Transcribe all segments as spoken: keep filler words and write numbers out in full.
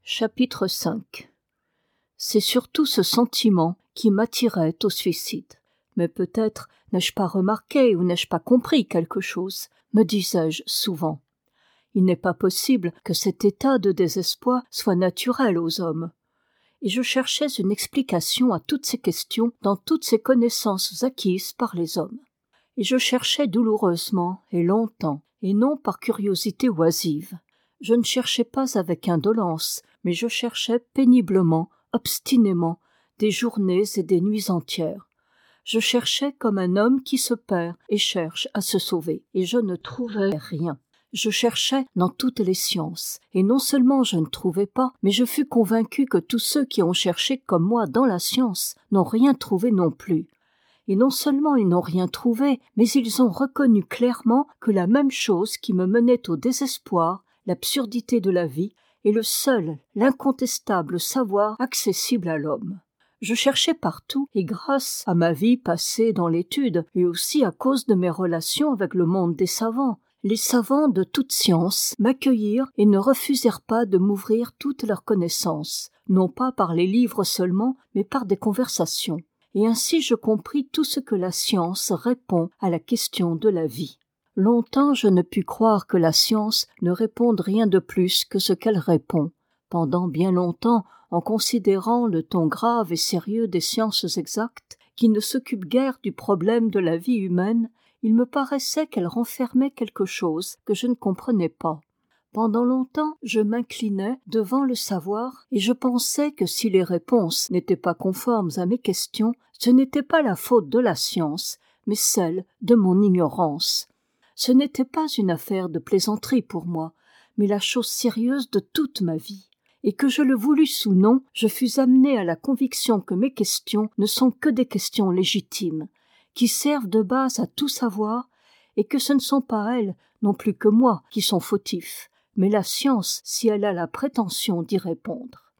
Chapitre cinq. C'est surtout ce sentiment qui m'attirait au suicide. Mais peut-être n'ai-je pas remarqué ou n'ai-je pas compris quelque chose, me disais-je souvent. Il n'est pas possible que cet état de désespoir soit naturel aux hommes. Et je cherchais une explication à toutes ces questions dans toutes ces connaissances acquises par les hommes. Et je cherchais douloureusement et longtemps, et non par curiosité oisive. Je ne cherchais pas avec indolence, mais je cherchais péniblement, obstinément, des journées et des nuits entières. Je cherchais comme un homme qui se perd et cherche à se sauver, et je ne trouvais rien. Je cherchais dans toutes les sciences, et non seulement je ne trouvais pas, mais je fus convaincu que tous ceux qui ont cherché comme moi dans la science n'ont rien trouvé non plus. Et non seulement ils n'ont rien trouvé, mais ils ont reconnu clairement que la même chose qui me menait au désespoir, l'absurdité de la vie, est le seul, l'incontestable savoir accessible à l'homme. Je cherchais partout, et grâce à ma vie passée dans l'étude, et aussi à cause de mes relations avec le monde des savants, les savants de toute science m'accueillirent et ne refusèrent pas de m'ouvrir toutes leurs connaissances, non pas par les livres seulement, mais par des conversations. Et ainsi je compris tout ce que la science répond à la question de la vie. Longtemps je ne pus croire que la science ne réponde rien de plus que ce qu'elle répond. Pendant bien longtemps, en considérant le ton grave et sérieux des sciences exactes, qui ne s'occupent guère du problème de la vie humaine, il me paraissait qu'elle renfermait quelque chose que je ne comprenais pas. Pendant longtemps, je m'inclinais devant le savoir et je pensais que si les réponses n'étaient pas conformes à mes questions, ce n'était pas la faute de la science, mais celle de mon ignorance. Ce n'était pas une affaire de plaisanterie pour moi, mais la chose sérieuse de toute ma vie. Et que je le voulusse ou non, je fus amené à la conviction que mes questions ne sont que des questions légitimes, qui servent de base à tout savoir, et que ce ne sont pas elles, non plus que moi, qui sont fautifs, mais la science si elle a la prétention d'y répondre.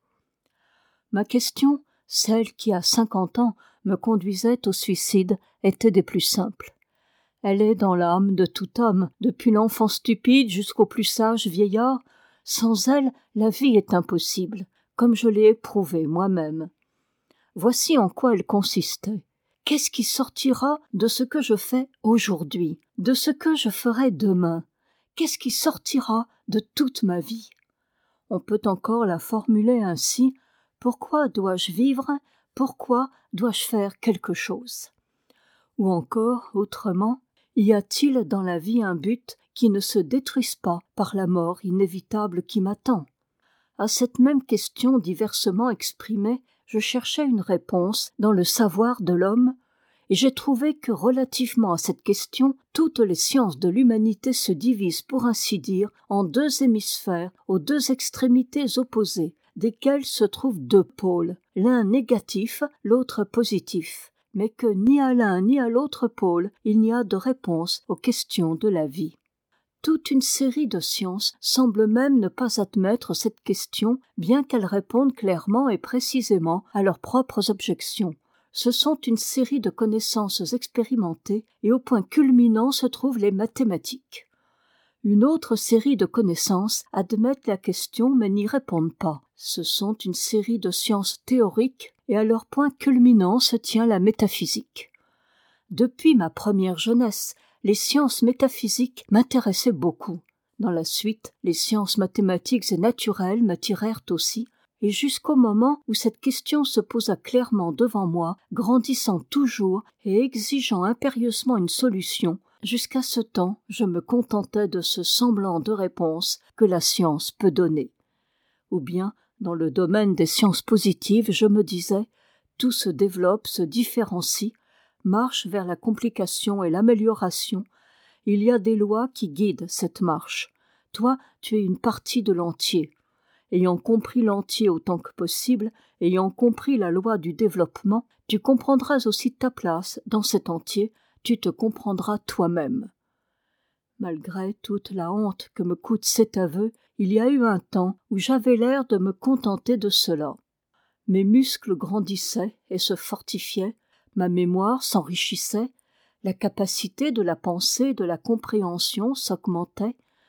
Ma question, celle qui à cinquante ans me conduisait au suicide, était des plus simples. Elle est dans l'âme de tout homme, depuis l'enfant stupide jusqu'au plus sage vieillard. Sans elle, la vie est impossible, comme je l'ai éprouvé moi-même. Voici en quoi elle consistait. Qu'est-ce qui sortira de ce que je fais aujourd'hui, de ce que je ferai demain? Qu'est-ce qui sortira de toute ma vie? On peut encore la formuler ainsi. Pourquoi dois-je vivre? Pourquoi dois-je faire quelque chose? Ou encore, autrement, y a-t-il dans la vie un but qui ne se détruise pas par la mort inévitable qui m'attend? À cette même question diversement exprimée, je cherchais une réponse dans le savoir de l'homme, et j'ai trouvé que relativement à cette question, toutes les sciences de l'humanité se divisent pour ainsi dire en deux hémisphères aux deux extrémités opposées, desquels se trouvent deux pôles, l'un négatif, l'autre positif, mais que ni à l'un ni à l'autre pôle il n'y a de réponse aux questions de la vie. Toute une série de sciences semble même ne pas admettre cette question, bien qu'elles répondent clairement et précisément à leurs propres objections. Ce sont une série de connaissances expérimentées et au point culminant se trouvent les mathématiques. Une autre série de connaissances admettent la question mais n'y répondent pas. Ce sont une série de sciences théoriques et à leur point culminant se tient la métaphysique. Depuis ma première jeunesse, les sciences métaphysiques m'intéressaient beaucoup. Dans la suite, les sciences mathématiques et naturelles m'attirèrent aussi, et jusqu'au moment où cette question se posa clairement devant moi, grandissant toujours et exigeant impérieusement une solution, jusqu'à ce temps je me contentais de ce semblant de réponse que la science peut donner. Ou bien, dans le domaine des sciences positives, je me disais, tout se développe, se différencie, marche vers la complication et l'amélioration. Il y a des lois qui guident cette marche. Toi, tu es une partie de l'entier. Ayant compris l'entier autant que possible, ayant compris la loi du développement, tu comprendras aussi ta place dans cet entier, tu te comprendras toi-même. Malgré toute la honte que me coûte cet aveu, il y a eu un temps où j'avais l'air de me contenter de cela. Mes muscles grandissaient et se fortifiaient, ma mémoire s'enrichissait, la capacité de la pensée et de la compréhension s'augmentait.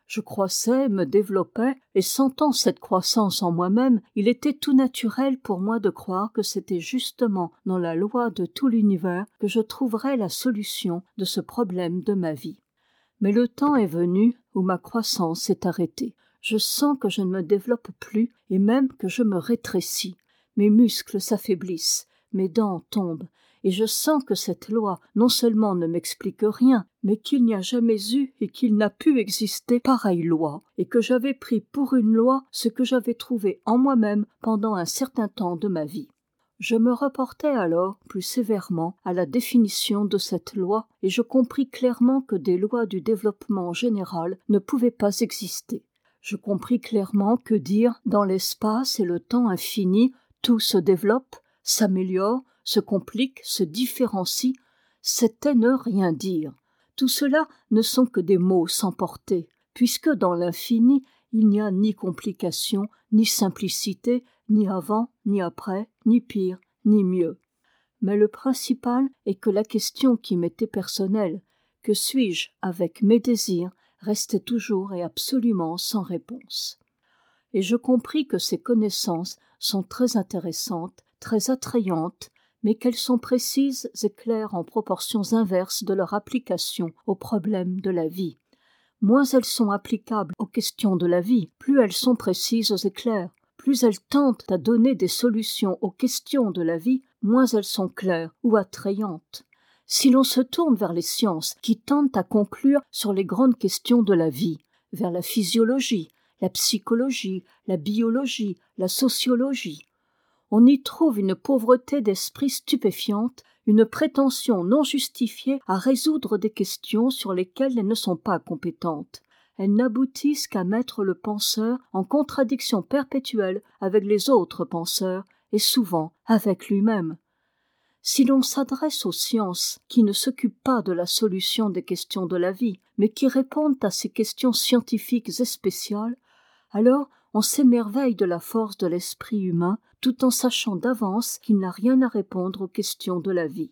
Je croissais, me développais, et sentant cette croissance en moi-même, il était tout naturel pour moi de croire que c'était justement dans la loi de tout l'univers que je trouverais la solution de ce problème de ma vie. Mais le temps est venu où ma croissance s'est arrêtée. Je sens que je ne me développe plus et même que je me rétrécis. Mes muscles s'affaiblissent, mes dents tombent, et je sens que cette loi non seulement ne m'explique rien, mais qu'il n'y a jamais eu et qu'il n'a pu exister pareille loi, et que j'avais pris pour une loi ce que j'avais trouvé en moi-même pendant un certain temps de ma vie. Je me reportai alors plus sévèrement à la définition de cette loi, et je compris clairement que des lois du développement général ne pouvaient pas exister. Je compris clairement que dire dans l'espace et le temps infini tout se développe, s'améliore, se complique, se différencie, c'était ne rien dire. Tout cela ne sont que des mots sans portée, puisque dans l'infini, il n'y a ni complication, ni simplicité, ni avant, ni après, ni pire, ni mieux. Mais le principal est que la question qui m'était personnelle, que suis-je avec mes désirs, restait toujours et absolument sans réponse. Et je compris que ces connaissances sont très intéressantes, très attrayantes, mais qu'elles sont précises et claires en proportions inverses de leur application aux problèmes de la vie. Moins elles sont applicables aux questions de la vie, plus elles sont précises et claires. Plus elles tentent à donner des solutions aux questions de la vie, moins elles sont claires ou attrayantes. Si l'on se tourne vers les sciences qui tentent à conclure sur les grandes questions de la vie, vers la physiologie, la psychologie, la biologie, la sociologie, on y trouve une pauvreté d'esprit stupéfiante, une prétention non justifiée à résoudre des questions sur lesquelles elles ne sont pas compétentes. Elles n'aboutissent qu'à mettre le penseur en contradiction perpétuelle avec les autres penseurs et souvent avec lui-même. Si l'on s'adresse aux sciences qui ne s'occupent pas de la solution des questions de la vie, mais qui répondent à ces questions scientifiques et spéciales, alors on s'émerveille de la force de l'esprit humain tout en sachant d'avance qu'il n'a rien à répondre aux questions de la vie.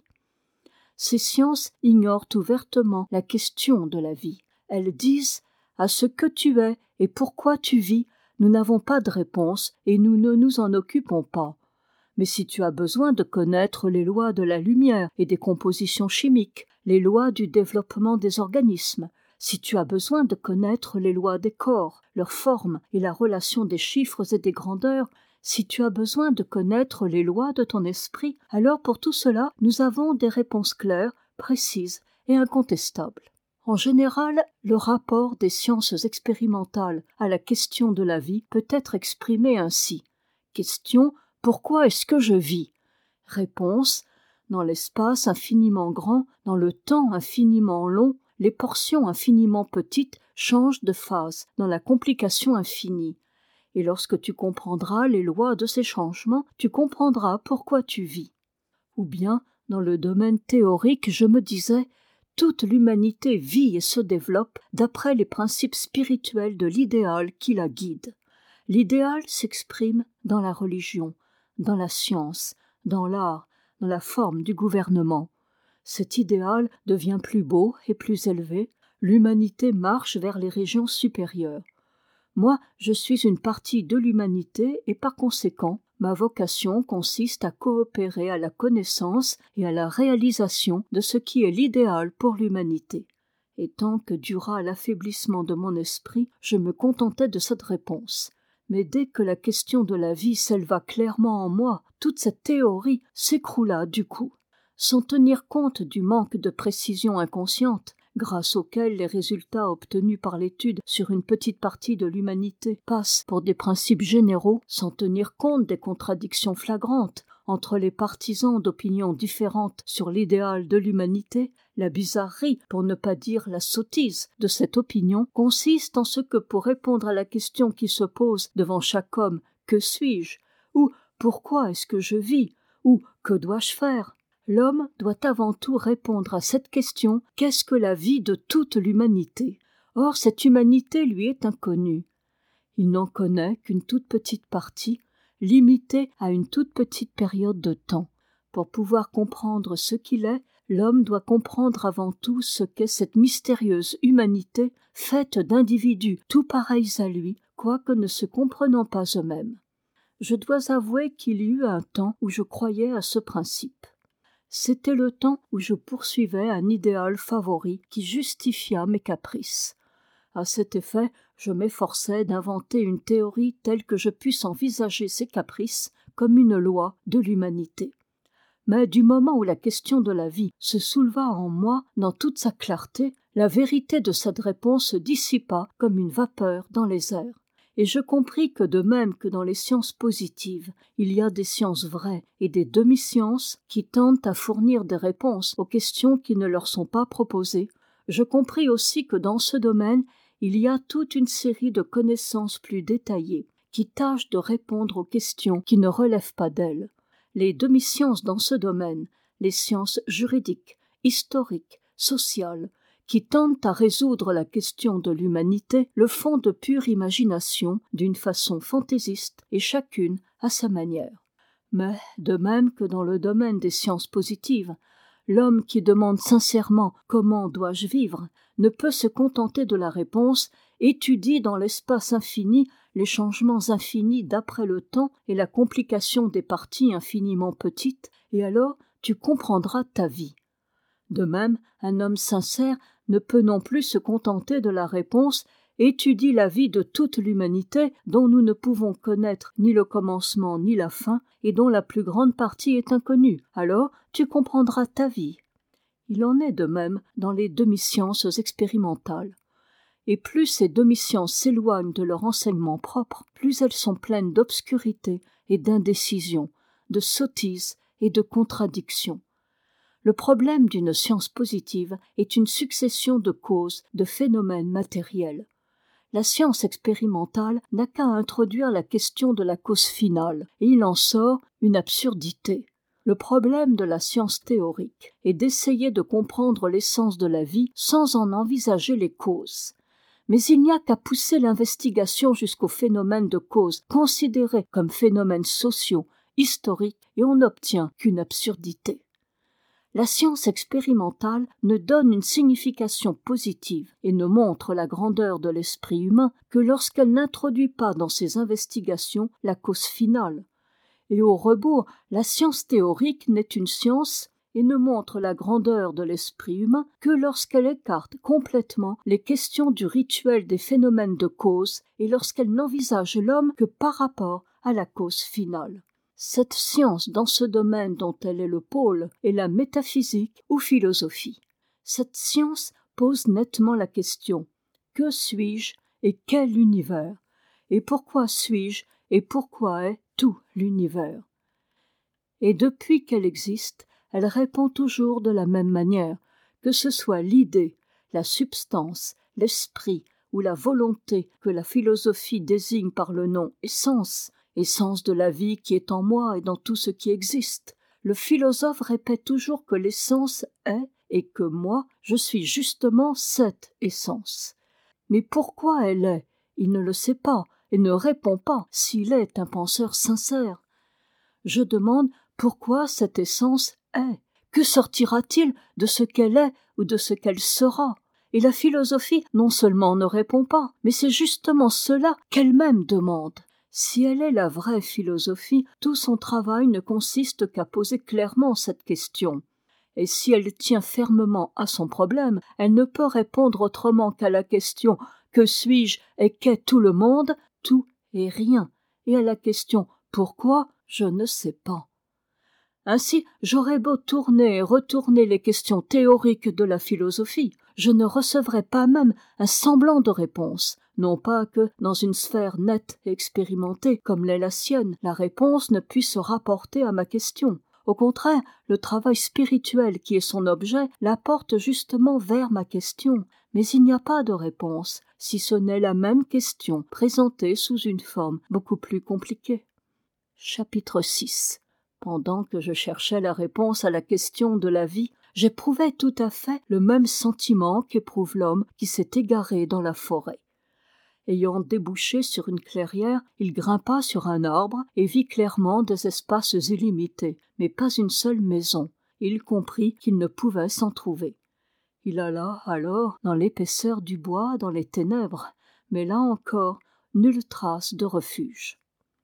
Ces sciences ignorent ouvertement la question de la vie. Elles disent « à ce que tu es et pourquoi tu vis, nous n'avons pas de réponse et nous ne nous en occupons pas. Mais si tu as besoin de connaître les lois de la lumière et des compositions chimiques, les lois du développement des organismes, si tu as besoin de connaître les lois des corps, leur forme et la relation des chiffres et des grandeurs, si tu as besoin de connaître les lois de ton esprit, alors pour tout cela, nous avons des réponses claires, précises et incontestables. En général, le rapport des sciences expérimentales à la question de la vie peut être exprimé ainsi. Question, pourquoi est-ce que je vis ? Réponse, dans l'espace infiniment grand, dans le temps infiniment long, les portions infiniment petites changent de phase dans la complication infinie. Et lorsque tu comprendras les lois de ces changements, tu comprendras pourquoi tu vis. Ou bien, dans le domaine théorique, je me disais, toute l'humanité vit et se développe d'après les principes spirituels de l'idéal qui la guide. L'idéal s'exprime dans la religion, dans la science, dans l'art, dans la forme du gouvernement. Cet idéal devient plus beau et plus élevé, l'humanité marche vers les régions supérieures. Moi, je suis une partie de l'humanité et par conséquent, ma vocation consiste à coopérer à la connaissance et à la réalisation de ce qui est l'idéal pour l'humanité. Et tant que dura l'affaiblissement de mon esprit, je me contentais de cette réponse. Mais dès que la question de la vie s'éleva clairement en moi, toute cette théorie s'écroula du coup. Sans tenir compte du manque de précision inconsciente, grâce auquel les résultats obtenus par l'étude sur une petite partie de l'humanité passent pour des principes généraux, sans tenir compte des contradictions flagrantes entre les partisans d'opinions différentes sur l'idéal de l'humanité, la bizarrerie, pour ne pas dire la sottise, de cette opinion consiste en ce que pour répondre à la question qui se pose devant chaque homme « Que suis-je ?» ou « Pourquoi est-ce que je vis ?» ou « Que dois-je faire ?» L'homme doit avant tout répondre à cette question « Qu'est-ce que la vie de toute l'humanité ?» Or, cette humanité lui est inconnue. Il n'en connaît qu'une toute petite partie, limitée à une toute petite période de temps. Pour pouvoir comprendre ce qu'il est, L'homme doit comprendre avant tout ce qu'est cette mystérieuse humanité faite d'individus tout pareils à lui, quoique ne se comprenant pas eux-mêmes. Je dois avouer qu'il y eut un temps où je croyais à ce principe. C'était le temps où je poursuivais un idéal favori qui justifia mes caprices. À cet effet, je m'efforçais d'inventer une théorie telle que je pusse envisager ces caprices comme une loi de l'humanité. Mais du moment où la question de la vie se souleva en moi dans toute sa clarté, la vérité de cette réponse se dissipa comme une vapeur dans les airs. Et je compris que de même que dans les sciences positives, il y a des sciences vraies et des demi-sciences qui tendent à fournir des réponses aux questions qui ne leur sont pas proposées, je compris aussi que dans ce domaine, il y a toute une série de connaissances plus détaillées qui tâchent de répondre aux questions qui ne relèvent pas d'elles. Les demi-sciences dans ce domaine, les sciences juridiques, historiques, sociales, qui tendent à résoudre la question de l'humanité, le font de pure imagination, d'une façon fantaisiste, et chacune à sa manière. Mais, de même que dans le domaine des sciences positives, l'homme qui demande sincèrement « comment dois-je vivre ?» ne peut se contenter de la réponse « étudie dans l'espace infini les changements infinis d'après le temps et la complication des parties infiniment petites, et alors tu comprendras ta vie. » De même, un homme sincère ne peut non plus se contenter de la réponse « étudie la vie de toute l'humanité dont nous ne pouvons connaître ni le commencement ni la fin et dont la plus grande partie est inconnue, alors tu comprendras ta vie. » Il en est de même dans les demi-sciences expérimentales. Et plus ces demi-sciences s'éloignent de leur enseignement propre, plus elles sont pleines d'obscurité et d'indécision, de sottises et de contradictions. Le problème d'une science positive est une succession de causes, de phénomènes matériels. La science expérimentale n'a qu'à introduire la question de la cause finale, et il en sort une absurdité. Le problème de la science théorique est d'essayer de comprendre l'essence de la vie sans en envisager les causes. Mais il n'y a qu'à pousser l'investigation jusqu'aux phénomènes de cause considérés comme phénomènes sociaux, historiques, et on n'obtient qu'une absurdité. La science expérimentale ne donne une signification positive et ne montre la grandeur de l'esprit humain que lorsqu'elle n'introduit pas dans ses investigations la cause finale. Et au rebours, la science théorique n'est une science et ne montre la grandeur de l'esprit humain que lorsqu'elle écarte complètement les questions du rituel des phénomènes de cause et lorsqu'elle n'envisage l'homme que par rapport à la cause finale. Cette science dans ce domaine dont elle est le pôle est la métaphysique ou philosophie. Cette science pose nettement la question « Que suis-je et quel univers ? Et pourquoi suis-je et pourquoi est tout l'univers ?» Et depuis qu'elle existe, elle répond toujours de la même manière, que ce soit l'idée, la substance, l'esprit ou la volonté que la philosophie désigne par le nom essence, essence de la vie qui est en moi et dans tout ce qui existe. Le philosophe répète toujours que l'essence est et que moi, je suis justement cette essence. Mais pourquoi elle est ? Il ne le sait pas et ne répond pas s'il est un penseur sincère. Je demande pourquoi cette essence est. Que sortira-t-il de ce qu'elle est ou de ce qu'elle sera ? Et la philosophie non seulement ne répond pas, mais c'est justement cela qu'elle-même demande. Si elle est la vraie philosophie, tout son travail ne consiste qu'à poser clairement cette question. Et si elle tient fermement à son problème, elle ne peut répondre autrement qu'à la question « Que suis-je et qu'est tout le monde ?» Tout et rien. Et à la question « Pourquoi ?» Je ne sais pas. Ainsi, j'aurais beau tourner et retourner les questions théoriques de la philosophie, je ne recevrai pas même un semblant de réponse. Non pas que, dans une sphère nette et expérimentée comme l'est la sienne, la réponse ne puisse se rapporter à ma question. Au contraire, le travail spirituel qui est son objet la porte justement vers ma question. Mais il n'y a pas de réponse, si ce n'est la même question présentée sous une forme beaucoup plus compliquée. Chapitre six. Pendant que je cherchais la réponse à la question de la vie, j'éprouvais tout à fait le même sentiment qu'éprouve l'homme qui s'est égaré dans la forêt. Ayant débouché sur une clairière, il grimpa sur un arbre et vit clairement des espaces illimités, mais pas une seule maison. et il comprit qu'il ne pouvait s'en trouver. Il alla alors dans l'épaisseur du bois, dans les ténèbres, mais là encore, nulle trace de refuge.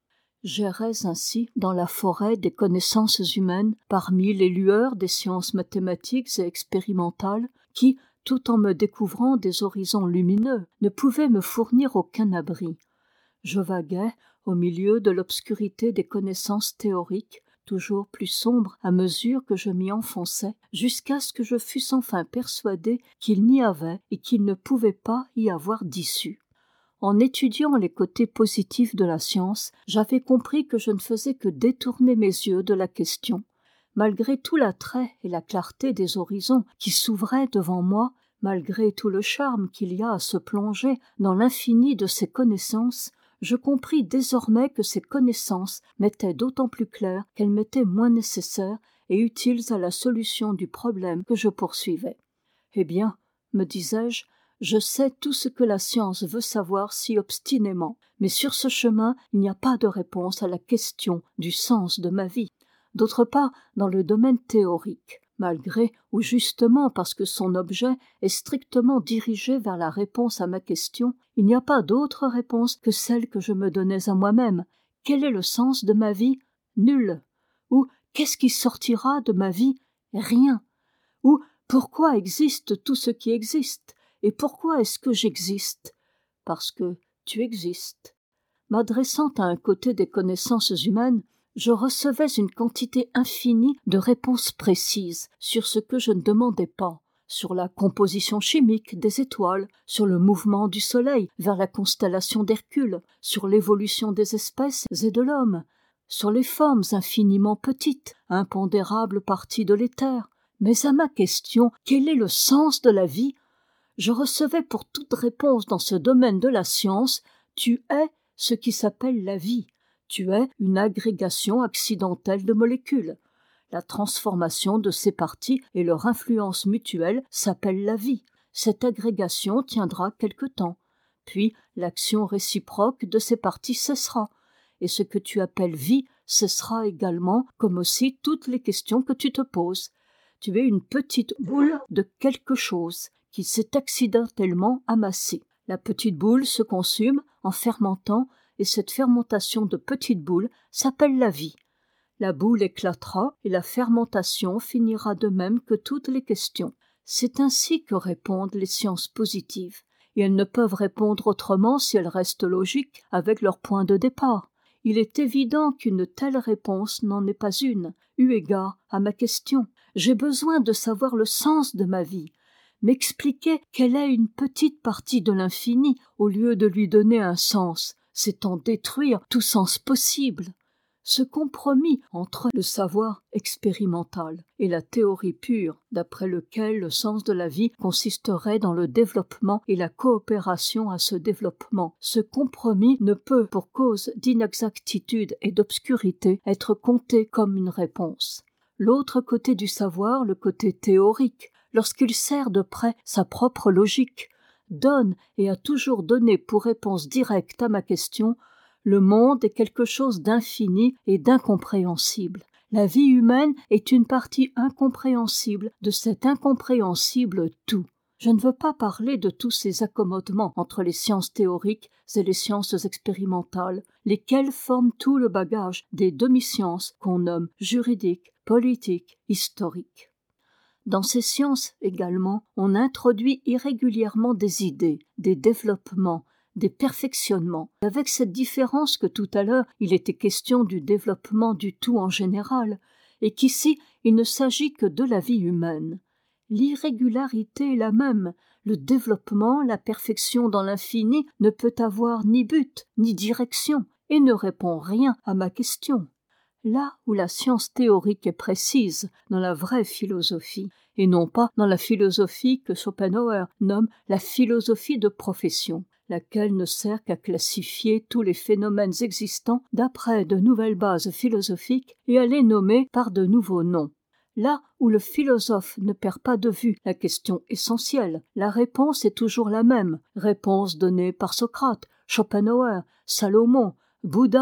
J'errais ainsi dans la forêt des connaissances humaines, parmi les lueurs des sciences mathématiques et expérimentales, qui, tout en me découvrant des horizons lumineux, ne pouvaient me fournir aucun abri. Je vaguais au milieu de l'obscurité des connaissances théoriques, toujours plus sombre à mesure que je m'y enfonçais, jusqu'à ce que je fusse enfin persuadé qu'il n'y avait et qu'il ne pouvait pas y avoir d'issue. En étudiant les côtés positifs de la science, j'avais compris que je ne faisais que détourner mes yeux de la question. Malgré tout l'attrait et la clarté des horizons qui s'ouvraient devant moi, malgré tout le charme qu'il y a à se plonger dans l'infini de ces connaissances, je compris désormais que ces connaissances m'étaient d'autant plus claires qu'elles m'étaient moins nécessaires et utiles à la solution du problème que je poursuivais. Eh bien, me disais-je, je sais tout ce que la science veut savoir si obstinément, mais sur ce chemin, il n'y a pas de réponse à la question du sens de ma vie. D'autre part, dans le domaine théorique, malgré ou justement parce que son objet est strictement dirigé vers la réponse à ma question, il n'y a pas d'autre réponse que celle que je me donnais à moi-même. Quel est le sens de ma vie? Nul. Ou qu'est-ce qui sortira de ma vie? Rien. Ou pourquoi existe tout ce qui existe? Et pourquoi est-ce que j'existe? Parce que tu existes. M'adressant à un côté des connaissances humaines, je recevais une quantité infinie de réponses précises sur ce que je ne demandais pas, sur la composition chimique des étoiles, sur le mouvement du soleil vers la constellation d'Hercule, sur l'évolution des espèces et de l'homme, sur les formes infiniment petites, impondérables parties de l'éther. Mais à ma question « Quel est le sens de la vie ?» je recevais pour toute réponse dans ce domaine de la science « Tu es ce qui s'appelle la vie. Tu es une agrégation accidentelle de molécules. La transformation de ces parties et leur influence mutuelle s'appelle la vie. Cette agrégation tiendra quelque temps. Puis l'action réciproque de ces parties cessera. Et ce que tu appelles vie cessera également, comme aussi toutes les questions que tu te poses. Tu es une petite boule de quelque chose qui s'est accidentellement amassée. La petite boule se consume en fermentant et cette fermentation de petite boule s'appelle la vie. La boule éclatera et la fermentation finira de même que toutes les questions. C'est ainsi que répondent les sciences positives. Et elles ne peuvent répondre autrement si elles restent logiques avec leur point de départ. Il est évident qu'une telle réponse n'en est pas une, eu égard à ma question. J'ai besoin de savoir le sens de ma vie, m'expliquer quelle est une petite partie de l'infini au lieu de lui donner un sens, c'est en détruire tout sens possible. Ce compromis entre le savoir expérimental et la théorie pure, d'après lequel le sens de la vie consisterait dans le développement et la coopération à ce développement, ce compromis ne peut, pour cause d'inexactitude et d'obscurité, être compté comme une réponse. L'autre côté du savoir, le côté théorique, lorsqu'il sert de près sa propre logique, donne et a toujours donné pour réponse directe à ma question « Le monde est quelque chose d'infini et d'incompréhensible. La vie humaine est une partie incompréhensible de cet incompréhensible tout. » Je ne veux pas parler de tous ces accommodements entre les sciences théoriques et les sciences expérimentales, lesquelles forment tout le bagage des demi-sciences qu'on nomme juridiques, politiques, historiques. Dans ces sciences également, on introduit irrégulièrement des idées, des développements, des perfectionnements, avec cette différence que tout à l'heure il était question du développement du tout en général, et qu'ici il ne s'agit que de la vie humaine. L'irrégularité est la même, le développement, la perfection dans l'infini ne peut avoir ni but, ni direction, et ne répond rien à ma question. Là où la science théorique est précise dans la vraie philosophie, et non pas dans la philosophie que Schopenhauer nomme la philosophie de profession, laquelle ne sert qu'à classifier tous les phénomènes existants d'après de nouvelles bases philosophiques et à les nommer par de nouveaux noms. Là où le philosophe ne perd pas de vue la question essentielle, la réponse est toujours la même, réponse donnée par Socrate, Schopenhauer, Salomon, Bouddha,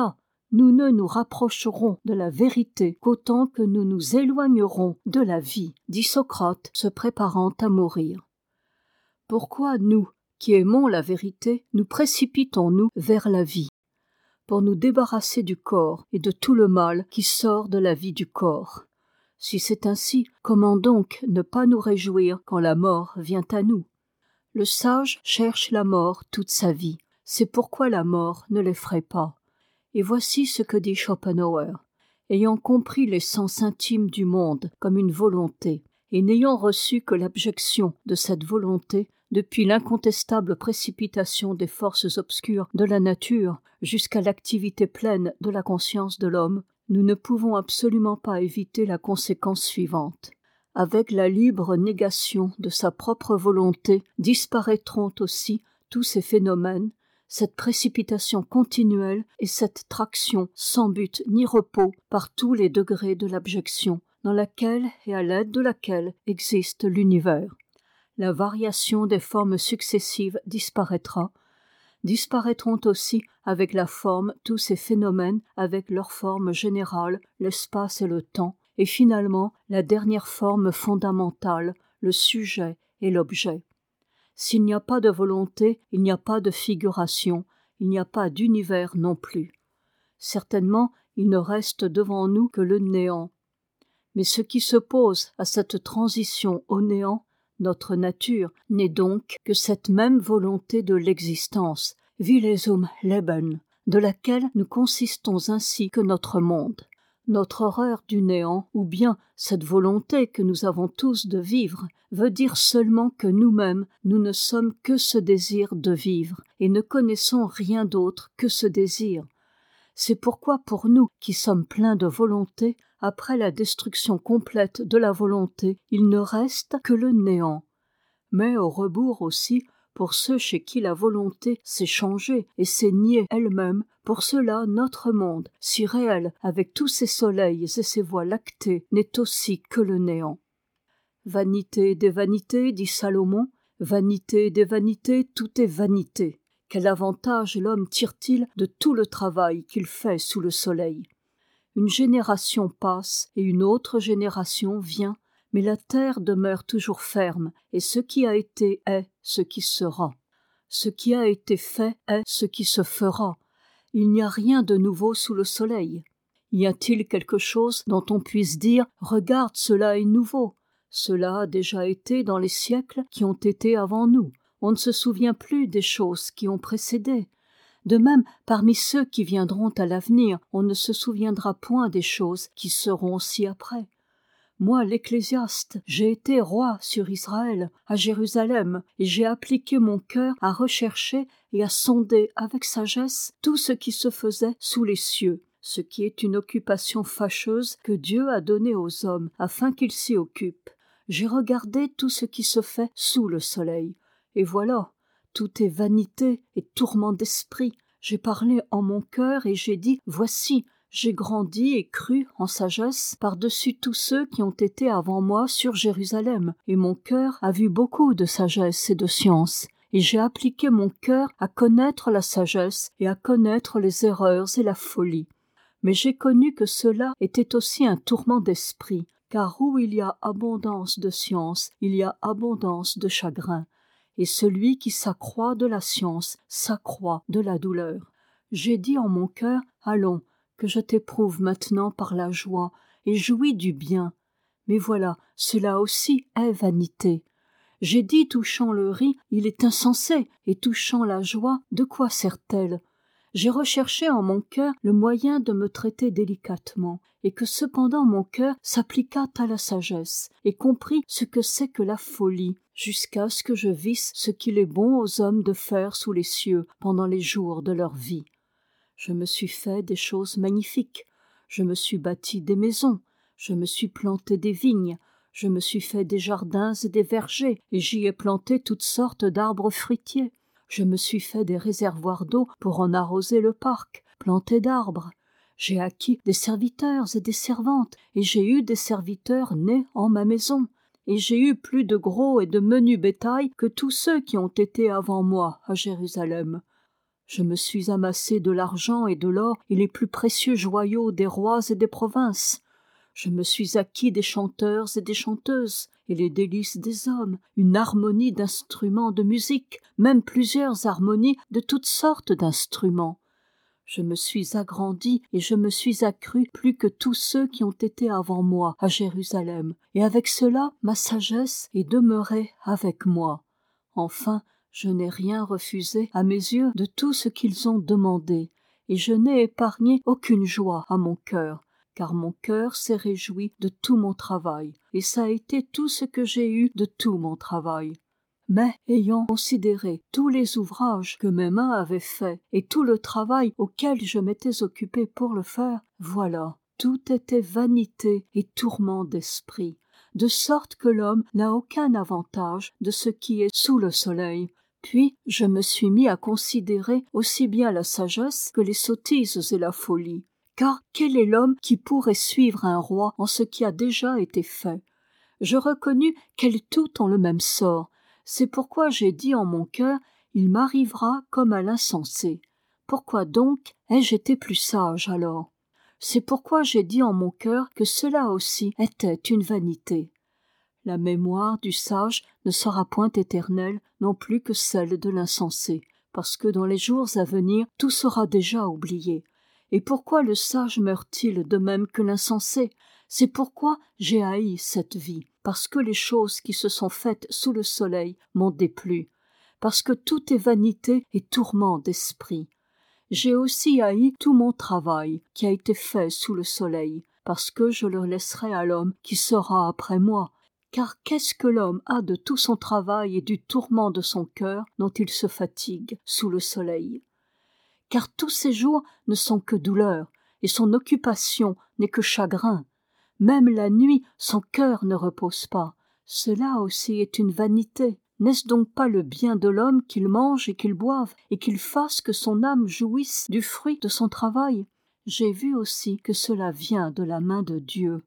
nous ne nous rapprocherons de la vérité qu'autant que nous nous éloignerons de la vie, dit Socrate, se préparant à mourir. Pourquoi nous, qui aimons la vérité, nous précipitons-nous vers la vie? Pour nous débarrasser du corps et de tout le mal qui sort de la vie du corps. Si c'est ainsi, comment donc ne pas nous réjouir quand la mort vient à nous? Le sage cherche la mort toute sa vie, c'est pourquoi la mort ne l'effraie pas. Et voici ce que dit Schopenhauer. Ayant compris l'essence intime du monde comme une volonté, et n'ayant reçu que l'abjection de cette volonté, depuis l'incontestable précipitation des forces obscures de la nature jusqu'à l'activité pleine de la conscience de l'homme, nous ne pouvons absolument pas éviter la conséquence suivante. Avec la libre négation de sa propre volonté disparaîtront aussi tous ces phénomènes, cette précipitation continuelle et cette traction sans but ni repos par tous les degrés de l'abjection, dans laquelle et à l'aide de laquelle existe l'univers. La variation des formes successives disparaîtra, disparaîtront aussi avec la forme tous ces phénomènes avec leur forme générale, l'espace et le temps, et finalement la dernière forme fondamentale, le sujet et l'objet. S'il n'y a pas de volonté, il n'y a pas de figuration, il n'y a pas d'univers non plus. Certainement, il ne reste devant nous que le néant. Mais ce qui s'oppose à cette transition au néant, notre nature, n'est donc que cette même volonté de l'existence, Wille zum Leben, de laquelle nous consistons ainsi que notre monde. Notre horreur du néant, ou bien cette volonté que nous avons tous de vivre, veut dire seulement que nous-mêmes, nous ne sommes que ce désir de vivre, et ne connaissons rien d'autre que ce désir. C'est pourquoi pour nous, qui sommes pleins de volonté, après la destruction complète de la volonté, il ne reste que le néant. Mais au rebours aussi, pour ceux chez qui la volonté s'est changée et s'est niée elle-même, pour ceux-là notre monde, si réel avec tous ses soleils et ses voies lactées, n'est aussi que le néant. Vanité des vanités, dit Salomon, vanité des vanités, tout est vanité. Quel avantage l'homme tire-t-il de tout le travail qu'il fait sous le soleil? Une génération passe et une autre génération vient, mais la terre demeure toujours ferme, et ce qui a été est ce qui sera. Ce qui a été fait est ce qui se fera. Il n'y a rien de nouveau sous le soleil. Y a-t-il quelque chose dont on puisse dire « Regarde, cela est nouveau ». Cela a déjà été dans les siècles qui ont été avant nous. On ne se souvient plus des choses qui ont précédé. De même, parmi ceux qui viendront à l'avenir, on ne se souviendra point des choses qui seront ci-après. Moi, l'Ecclésiaste, j'ai été roi sur Israël, à Jérusalem, et j'ai appliqué mon cœur à rechercher et à sonder avec sagesse tout ce qui se faisait sous les cieux, ce qui est une occupation fâcheuse que Dieu a donnée aux hommes afin qu'ils s'y occupent. J'ai regardé tout ce qui se fait sous le soleil, et voilà, tout est vanité et tourment d'esprit. J'ai parlé en mon cœur et j'ai dit, voici, j'ai grandi et cru en sagesse par-dessus tous ceux qui ont été avant moi sur Jérusalem, et mon cœur a vu beaucoup de sagesse et de science, et j'ai appliqué mon cœur à connaître la sagesse et à connaître les erreurs et la folie. Mais j'ai connu que cela était aussi un tourment d'esprit, car où il y a abondance de science, il y a abondance de chagrin, et celui qui s'accroît de la science s'accroît de la douleur. J'ai dit en mon cœur, allons, que je t'éprouve maintenant par la joie, et jouis du bien. Mais voilà, cela aussi est vanité. J'ai dit touchant le riz, il est insensé, et touchant la joie, de quoi sert-elle? J'ai recherché en mon cœur le moyen de me traiter délicatement, et que cependant mon cœur s'appliquât à la sagesse, et comprit ce que c'est que la folie, jusqu'à ce que je visse ce qu'il est bon aux hommes de faire sous les cieux pendant les jours de leur vie. Je me suis fait des choses magnifiques, je me suis bâti des maisons, je me suis planté des vignes, je me suis fait des jardins et des vergers, et j'y ai planté toutes sortes d'arbres fruitiers. Je me suis fait des réservoirs d'eau pour en arroser le parc, planté d'arbres. J'ai acquis des serviteurs et des servantes, et j'ai eu des serviteurs nés en ma maison, et j'ai eu plus de gros et de menu bétail que tous ceux qui ont été avant moi à Jérusalem. Je me suis amassé de l'argent et de l'or et les plus précieux joyaux des rois et des provinces. Je me suis acquis des chanteurs et des chanteuses, et les délices des hommes, une harmonie d'instruments de musique, même plusieurs harmonies de toutes sortes d'instruments. Je me suis agrandi et je me suis accru plus que tous ceux qui ont été avant moi à Jérusalem, et avec cela ma sagesse est demeurée avec moi. Enfin, je n'ai rien refusé à mes yeux de tout ce qu'ils ont demandé, et je n'ai épargné aucune joie à mon cœur, car mon cœur s'est réjoui de tout mon travail, et ça a été tout ce que j'ai eu de tout mon travail. Mais, ayant considéré tous les ouvrages que mes mains avaient faits et tout le travail auquel je m'étais occupé pour le faire, voilà, tout était vanité et tourment d'esprit, de sorte que l'homme n'a aucun avantage de ce qui est sous le soleil. Puis je me suis mis à considérer aussi bien la sagesse que les sottises et la folie. Car quel est l'homme qui pourrait suivre un roi en ce qui a déjà été fait? Je reconnus qu'elles toutes ont le même sort. C'est pourquoi j'ai dit en mon cœur, il m'arrivera comme à l'insensé. Pourquoi donc ai-je été plus sage alors? C'est pourquoi j'ai dit en mon cœur que cela aussi était une vanité. La mémoire du sage ne sera point éternelle non plus que celle de l'insensé, parce que dans les jours à venir tout sera déjà oublié. Et pourquoi le sage meurt-il de même que l'insensé? C'est pourquoi j'ai haï cette vie, parce que les choses qui se sont faites sous le soleil m'ont déplu, parce que tout est vanité et tourment d'esprit. J'ai aussi haï tout mon travail qui a été fait sous le soleil, parce que je le laisserai à l'homme qui sera après moi. Car qu'est-ce que l'homme a de tout son travail et du tourment de son cœur dont il se fatigue sous le soleil? Car tous ses jours ne sont que douleur, et son occupation n'est que chagrin. Même la nuit, son cœur ne repose pas. Cela aussi est une vanité. N'est-ce donc pas le bien de l'homme qu'il mange et qu'il boive, et qu'il fasse que son âme jouisse du fruit de son travail? J'ai vu aussi que cela vient de la main de Dieu.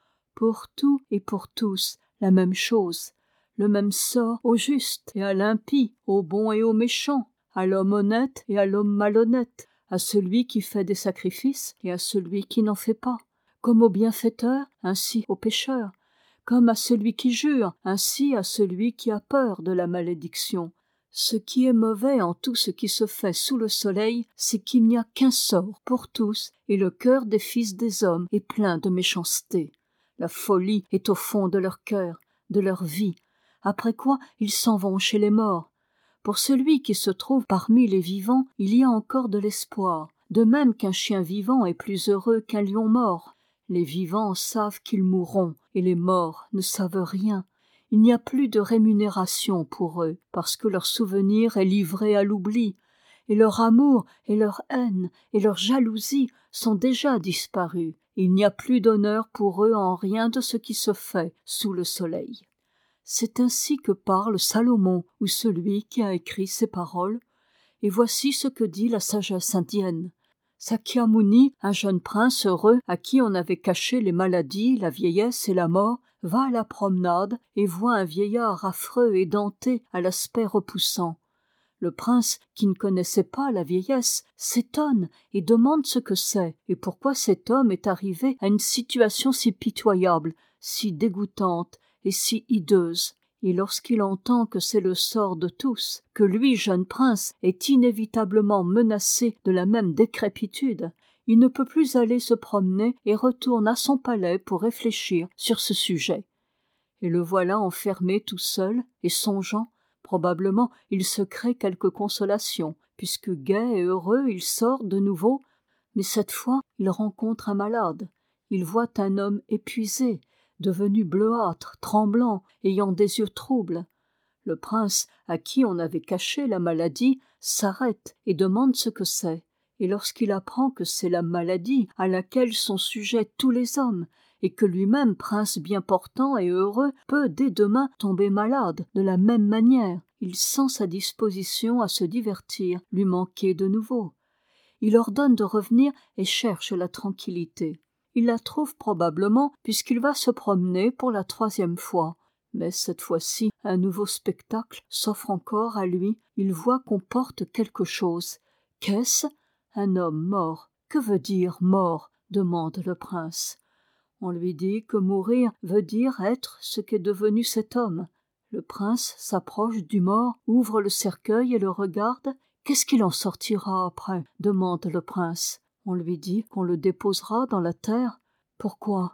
Pour tout et pour tous, la même chose, le même sort au juste et à l'impie, au bon et au méchant, à l'homme honnête et à l'homme malhonnête, à celui qui fait des sacrifices et à celui qui n'en fait pas, comme au bienfaiteur, ainsi au pécheur, comme à celui qui jure, ainsi à celui qui a peur de la malédiction. Ce qui est mauvais en tout ce qui se fait sous le soleil, c'est qu'il n'y a qu'un sort pour tous, et le cœur des fils des hommes est plein de méchanceté. La folie est au fond de leur cœur, de leur vie, après quoi ils s'en vont chez les morts. Pour celui qui se trouve parmi les vivants, il y a encore de l'espoir, de même qu'un chien vivant est plus heureux qu'un lion mort. Les vivants savent qu'ils mourront, et les morts ne savent rien. Il n'y a plus de rémunération pour eux, parce que leur souvenir est livré à l'oubli, et leur amour et leur haine et leur jalousie sont déjà disparus. Il n'y a plus d'honneur pour eux en rien de ce qui se fait sous le soleil. C'est ainsi que parle Salomon, ou celui qui a écrit ces paroles, et voici ce que dit la sagesse indienne. Sakyamuni, un jeune prince heureux à qui on avait caché les maladies, la vieillesse et la mort, va à la promenade et voit un vieillard affreux et denté à l'aspect repoussant. Le prince, qui ne connaissait pas la vieillesse, s'étonne et demande ce que c'est et pourquoi cet homme est arrivé à une situation si pitoyable, si dégoûtante et si hideuse. Et lorsqu'il entend que c'est le sort de tous, que lui, jeune prince, est inévitablement menacé de la même décrépitude, il ne peut plus aller se promener et retourne à son palais pour réfléchir sur ce sujet. Et le voilà enfermé tout seul et songeant. Probablement il se crée quelque consolation, puisque gai et heureux il sort de nouveau, mais cette fois il rencontre un malade. Il voit un homme épuisé, devenu bleuâtre, tremblant, ayant des yeux troubles. Le prince, à qui on avait caché la maladie, s'arrête et demande ce que c'est. Et lorsqu'il apprend que c'est la maladie à laquelle sont sujets tous les hommes, et que lui-même, prince bien portant et heureux, peut dès demain tomber malade de la même manière, il sent sa disposition à se divertir lui manquer de nouveau. Il ordonne de revenir et cherche la tranquillité. Il la trouve probablement puisqu'il va se promener pour la troisième fois. Mais cette fois-ci, un nouveau spectacle s'offre encore à lui. Il voit qu'on porte quelque chose, Qu'est-ce ? Un homme mort. Que veut dire mort ? Demande le prince. On lui dit que mourir veut dire être ce qu'est devenu cet homme. Le prince s'approche du mort, ouvre le cercueil et le regarde. Qu'est-ce qu'il en sortira après ? Demande le prince. On lui dit qu'on le déposera dans la terre. Pourquoi ?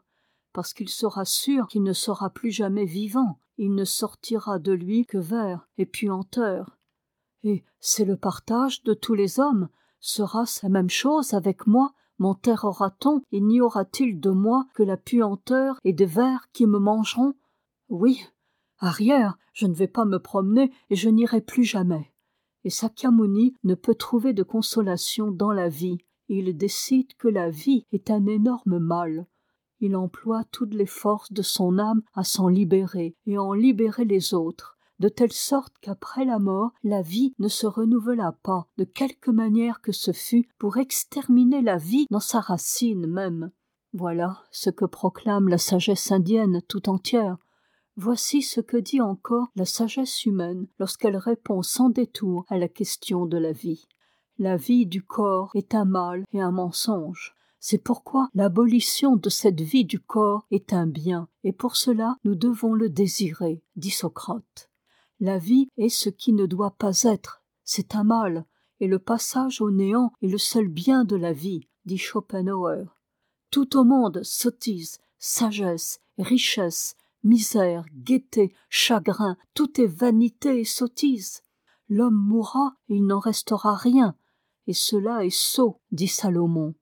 Parce qu'il sera sûr qu'il ne sera plus jamais vivant. Il ne sortira de lui que ver et puanteur. Et c'est le partage de tous les hommes. Sera-ce la même chose avec moi ? M'enterrera-t-on et n'y aura-t-il de moi que la puanteur et des vers qui me mangeront ? Oui, arrière, je ne vais pas me promener et je n'irai plus jamais. Et Sakyamuni ne peut trouver de consolation dans la vie. Il décide que la vie est un énorme mal. Il emploie toutes les forces de son âme à s'en libérer et à en libérer les autres, de telle sorte qu'après la mort, la vie ne se renouvela pas, de quelque manière que ce fût, pour exterminer la vie dans sa racine même. Voilà ce que proclame la sagesse indienne tout entière. Voici ce que dit encore la sagesse humaine lorsqu'elle répond sans détour à la question de la vie. La vie du corps est un mal et un mensonge. C'est pourquoi l'abolition de cette vie du corps est un bien, et pour cela nous devons le désirer, dit Socrate. La vie est ce qui ne doit pas être, c'est un mal, et le passage au néant est le seul bien de la vie, dit Schopenhauer. Tout au monde sottise, sagesse, richesse, misère, gaieté, chagrin, tout est vanité et sottise. L'homme mourra et il n'en restera rien, et cela est sot, dit Salomon.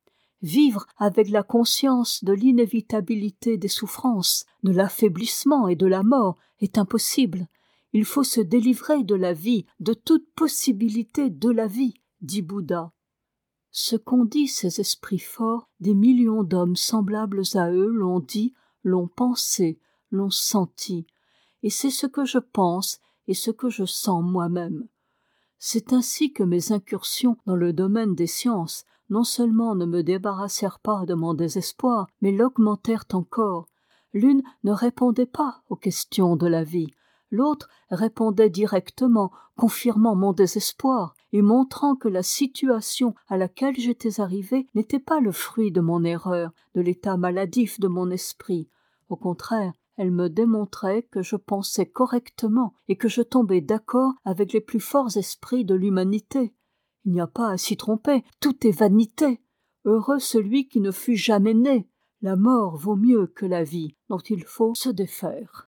Vivre avec la conscience de l'inévitabilité des souffrances, de l'affaiblissement et de la mort est impossible. Il faut se délivrer de la vie, de toute possibilité de la vie, dit Bouddha. Ce qu'ont dit ces esprits forts, des millions d'hommes semblables à eux l'ont dit, l'ont pensé, l'ont senti. Et c'est ce que je pense et ce que je sens moi-même. C'est ainsi que mes incursions dans le domaine des sciences non seulement ne me débarrassèrent pas de mon désespoir, mais l'augmentèrent encore. L'une ne répondait pas aux questions de la vie, l'autre répondait directement, confirmant mon désespoir et montrant que la situation à laquelle j'étais arrivé n'était pas le fruit de mon erreur, de l'état maladif de mon esprit. Au contraire, elle me démontrait que je pensais correctement et que je tombais d'accord avec les plus forts esprits de l'humanité. Il n'y a pas à s'y tromper, tout est vanité. Heureux celui qui ne fut jamais né. La mort vaut mieux que la vie, dont il faut se défaire.